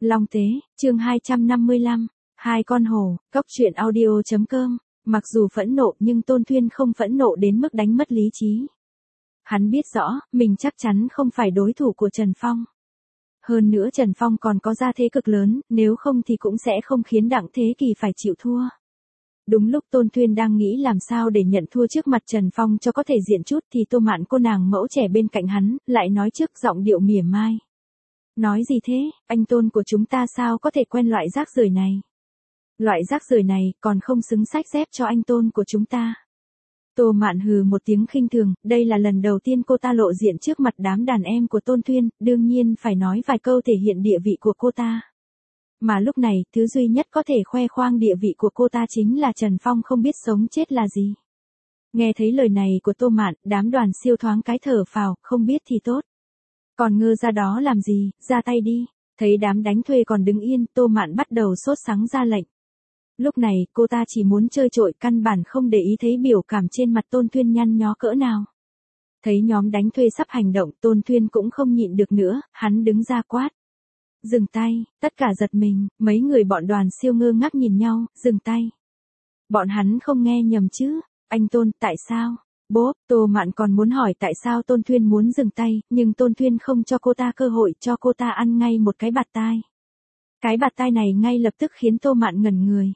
Long Tế, chương 255, Hai con hổ, Cốc truyện audio.com. Mặc dù phẫn nộ nhưng Tôn Thuyên không phẫn nộ đến mức đánh mất lý trí. Hắn biết rõ, mình chắc chắn không phải đối thủ của Trần Phong. Hơn nữa Trần Phong còn có gia thế cực lớn, nếu không thì cũng sẽ không khiến Đặng Thế Kỳ phải chịu thua. Đúng lúc Tôn Thuyên đang nghĩ làm sao để nhận thua trước mặt Trần Phong cho có thể diện chút thì Tô Mạn cô nàng mẫu trẻ bên cạnh hắn, lại nói trước giọng điệu mỉa mai. Nói gì thế, anh Tôn của chúng ta sao có thể quen loại rác rưởi này? Loại rác rưởi này còn không xứng xách dép cho anh Tôn của chúng ta. Tô Mạn hừ một tiếng khinh thường, đây là lần đầu tiên cô ta lộ diện trước mặt đám đàn em của Tôn Thuyên, đương nhiên phải nói vài câu thể hiện địa vị của cô ta. Mà lúc này, thứ duy nhất có thể khoe khoang địa vị của cô ta chính là Trần Phong không biết sống chết là gì. Nghe thấy lời này của Tô Mạn, đám đoàn siêu thoáng cái thở phào, không biết thì tốt. Còn ngơ ra đó làm gì, ra tay đi. Thấy đám đánh thuê còn đứng yên, Tô Mạn bắt đầu sốt sắng ra lệnh. Lúc này, cô ta chỉ muốn chơi trội, căn bản không để ý thấy biểu cảm trên mặt Tôn Thuyên nhăn nhó cỡ nào. Thấy nhóm đánh thuê sắp hành động, Tôn Thuyên cũng không nhịn được nữa, hắn đứng ra quát. Dừng tay, tất cả giật mình, mấy người bọn đoàn siêu ngơ ngác nhìn nhau, dừng tay. Bọn hắn không nghe nhầm chứ, anh Tôn, tại sao? Bốp, Tô Mạn còn muốn hỏi tại sao Tôn Thuyên muốn dừng tay, nhưng Tôn Thuyên không cho cô ta cơ hội, cho cô ta ăn ngay một cái bạt tai. Cái bạt tai này ngay lập tức khiến Tô Mạn ngẩn người.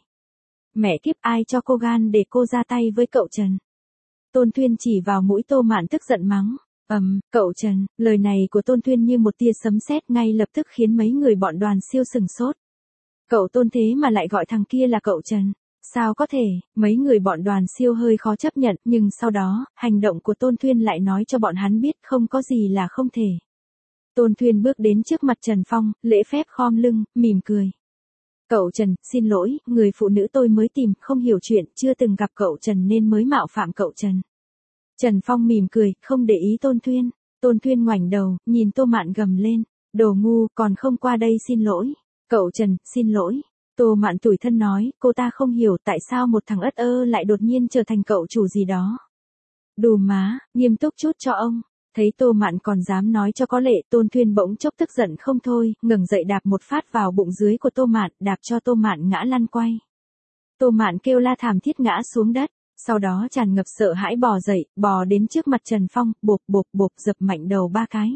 Mẹ kiếp, ai cho cô gan để cô ra tay với cậu Trần? Tôn Thuyên chỉ vào mũi Tô Mạn tức giận mắng. Cậu Trần, lời này của Tôn Thuyên như một tia sấm sét ngay lập tức khiến mấy người bọn đoàn siêu sừng sốt. Cậu Tôn thế mà lại gọi thằng kia là cậu Trần. Sao có thể, mấy người bọn đoàn siêu hơi khó chấp nhận, nhưng sau đó, hành động của Tôn Thuyên lại nói cho bọn hắn biết không có gì là không thể. Tôn Thuyên bước đến trước mặt Trần Phong, lễ phép khom lưng, mỉm cười. Cậu Trần, xin lỗi, người phụ nữ tôi mới tìm, không hiểu chuyện, chưa từng gặp cậu Trần nên mới mạo phạm cậu Trần. Trần Phong mỉm cười, không để ý Tôn Thuyên. Tôn Thuyên ngoảnh đầu, nhìn Tô Mạn gầm lên. Đồ ngu, còn không qua đây xin lỗi. Cậu Trần, xin lỗi. Tô Mạn tủi thân nói, cô ta không hiểu tại sao một thằng ất ơ lại đột nhiên trở thành cậu chủ gì đó. Đù má, nghiêm túc chút cho ông. Thấy Tô Mạn còn dám nói cho có lệ, Tôn Thuyên bỗng chốc tức giận không thôi, ngẩng dậy đạp một phát vào bụng dưới của Tô Mạn, đạp cho Tô Mạn ngã lăn quay. Tô Mạn kêu la thảm thiết ngã xuống đất, sau đó tràn ngập sợ hãi bò dậy, bò đến trước mặt Trần Phong, bộp dập mạnh đầu 3 cái.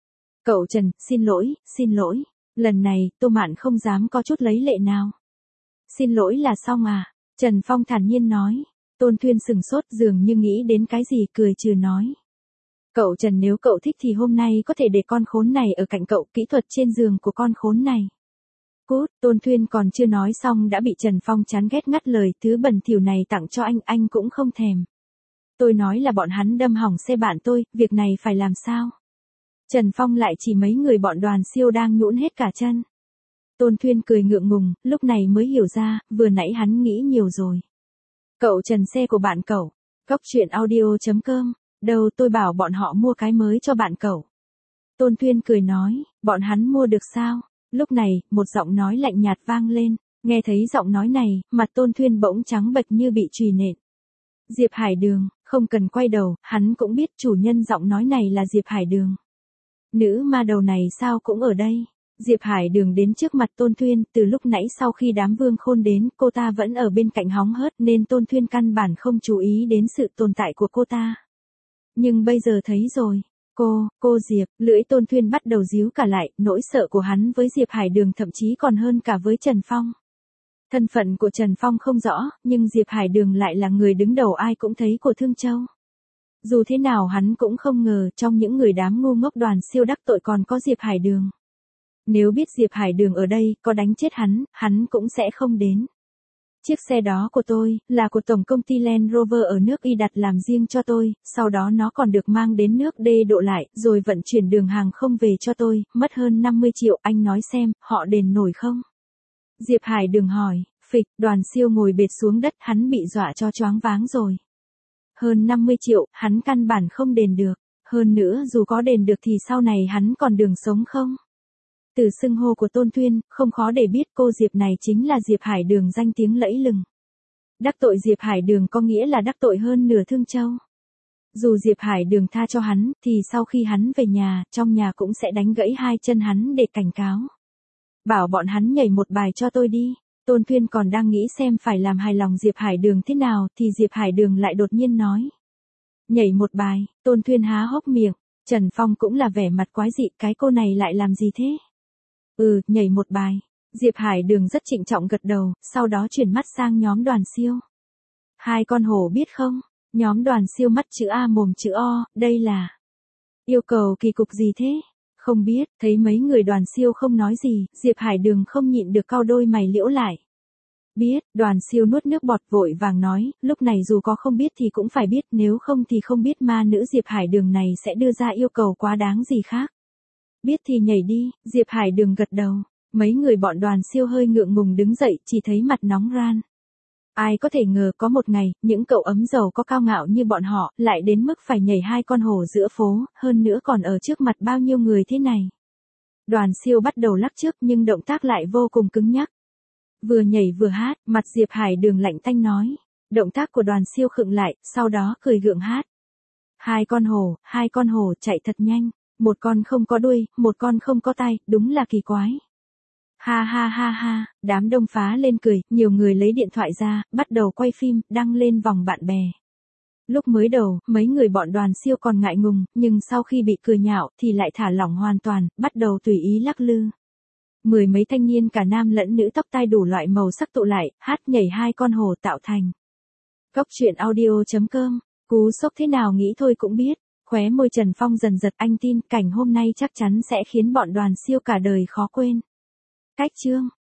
Cậu Trần, xin lỗi. Lần này, Tô Mạn không dám có chút lấy lệ nào. Xin lỗi là xong à? Trần Phong thản nhiên nói. Tôn Thuyên sừng sốt dường như nghĩ đến cái gì cười trừ nói. Cậu Trần nếu cậu thích thì hôm nay có thể để con khốn này ở cạnh cậu, kỹ thuật trên giường của con khốn này. Cút, Tôn Thuyên còn chưa nói xong đã bị Trần Phong chán ghét ngắt lời, thứ bẩn thỉu này tặng cho anh cũng không thèm. Tôi nói là bọn hắn đâm hỏng xe bạn tôi, việc này phải làm sao? Trần Phong lại chỉ mấy người bọn đoàn siêu đang nhũn hết cả chân. Tôn Thuyên cười ngượng ngùng, lúc này mới hiểu ra, vừa nãy hắn nghĩ nhiều rồi. Cậu Trần xe của bạn cậu. Cốc truyện audio.com. Đâu tôi bảo bọn họ mua cái mới cho bạn cậu. Tôn Thuyên cười nói, bọn hắn mua được sao? Lúc này, một giọng nói lạnh nhạt vang lên. Nghe thấy giọng nói này, mặt Tôn Thuyên bỗng trắng bệch như bị chùy nện. Diệp Hải Đường, không cần quay đầu, hắn cũng biết chủ nhân giọng nói này là Diệp Hải Đường. Nữ ma đầu này sao cũng ở đây. Diệp Hải Đường đến trước mặt Tôn Thuyên, từ lúc nãy sau khi đám Vương Khôn đến, cô ta vẫn ở bên cạnh hóng hớt nên Tôn Thuyên căn bản không chú ý đến sự tồn tại của cô ta. Nhưng bây giờ thấy rồi. Cô Diệp, lưỡi Tôn Thuyên bắt đầu díu cả lại, nỗi sợ của hắn với Diệp Hải Đường thậm chí còn hơn cả với Trần Phong. Thân phận của Trần Phong không rõ, nhưng Diệp Hải Đường lại là người đứng đầu ai cũng thấy của Thương Châu. Dù thế nào hắn cũng không ngờ trong những người đám ngu ngốc đoàn siêu đắc tội còn có Diệp Hải Đường. Nếu biết Diệp Hải Đường ở đây, có đánh chết hắn cũng sẽ không đến. Chiếc xe đó của tôi, là của tổng công ty Land Rover ở nước Y đặt làm riêng cho tôi, sau đó nó còn được mang đến nước D độ lại, rồi vận chuyển đường hàng không về cho tôi, mất hơn 50 triệu, anh nói xem, họ đền nổi không? Diệp Hải Đường hỏi, phịch, đoàn siêu ngồi bệt xuống đất, hắn bị dọa cho choáng váng rồi. Hơn 50 triệu, hắn căn bản không đền được, hơn nữa dù có đền được thì sau này hắn còn đường sống không? Từ xưng hô của Tôn Thuyên, không khó để biết cô Diệp này chính là Diệp Hải Đường danh tiếng lẫy lừng. Đắc tội Diệp Hải Đường có nghĩa là đắc tội hơn nửa Thương Châu. Dù Diệp Hải Đường tha cho hắn, thì sau khi hắn về nhà, trong nhà cũng sẽ đánh gãy 2 chân hắn để cảnh cáo. Bảo bọn hắn nhảy một bài cho tôi đi. Tôn Thuyên còn đang nghĩ xem phải làm hài lòng Diệp Hải Đường thế nào thì Diệp Hải Đường lại đột nhiên nói. Nhảy một bài, Tôn Thuyên há hốc miệng, Trần Phong cũng là vẻ mặt quái dị, cái cô này lại làm gì thế? Nhảy một bài. Diệp Hải Đường rất trịnh trọng gật đầu, sau đó chuyển mắt sang nhóm Đoàn Siêu. Hai con hổ biết không? Nhóm Đoàn Siêu mắt chữ A mồm chữ O, đây là yêu cầu kỳ cục gì thế? Không biết, thấy mấy người Đoàn Siêu không nói gì, Diệp Hải Đường không nhịn được cau đôi mày liễu lại. Biết, Đoàn Siêu nuốt nước bọt vội vàng nói, lúc này dù có không biết thì cũng phải biết, nếu không thì không biết ma nữ Diệp Hải Đường này sẽ đưa ra yêu cầu quá đáng gì khác. Biết thì nhảy đi, Diệp Hải Đường gật đầu. Mấy người bọn Đoàn Siêu hơi ngượng ngùng đứng dậy, chỉ thấy mặt nóng ran. Ai có thể ngờ có một ngày, những cậu ấm giàu có cao ngạo như bọn họ, lại đến mức phải nhảy hai con hổ giữa phố, hơn nữa còn ở trước mặt bao nhiêu người thế này. Đoàn Siêu bắt đầu lắc trước nhưng động tác lại vô cùng cứng nhắc. Vừa nhảy vừa hát, mặt Diệp Hải Đường lạnh tanh nói. Động tác của Đoàn Siêu khựng lại, sau đó cười gượng hát. Hai con hổ chạy thật nhanh, một con không có đuôi, một con không có tay, đúng là kỳ quái. Ha ha ha ha, đám đông phá lên cười, nhiều người lấy điện thoại ra, bắt đầu quay phim, đăng lên vòng bạn bè. Lúc mới đầu, mấy người bọn Đoàn Siêu còn ngại ngùng, nhưng sau khi bị cười nhạo thì lại thả lỏng hoàn toàn, bắt đầu tùy ý lắc lư. Mười mấy thanh niên cả nam lẫn nữ tóc tai đủ loại màu sắc tụ lại, hát nhảy hai con hổ tạo thành. Góc truyện audio.com, cú sốc thế nào nghĩ thôi cũng biết, khóe môi Trần Phong dần giật, anh tin cảnh hôm nay chắc chắn sẽ khiến bọn Đoàn Siêu cả đời khó quên. Cách chương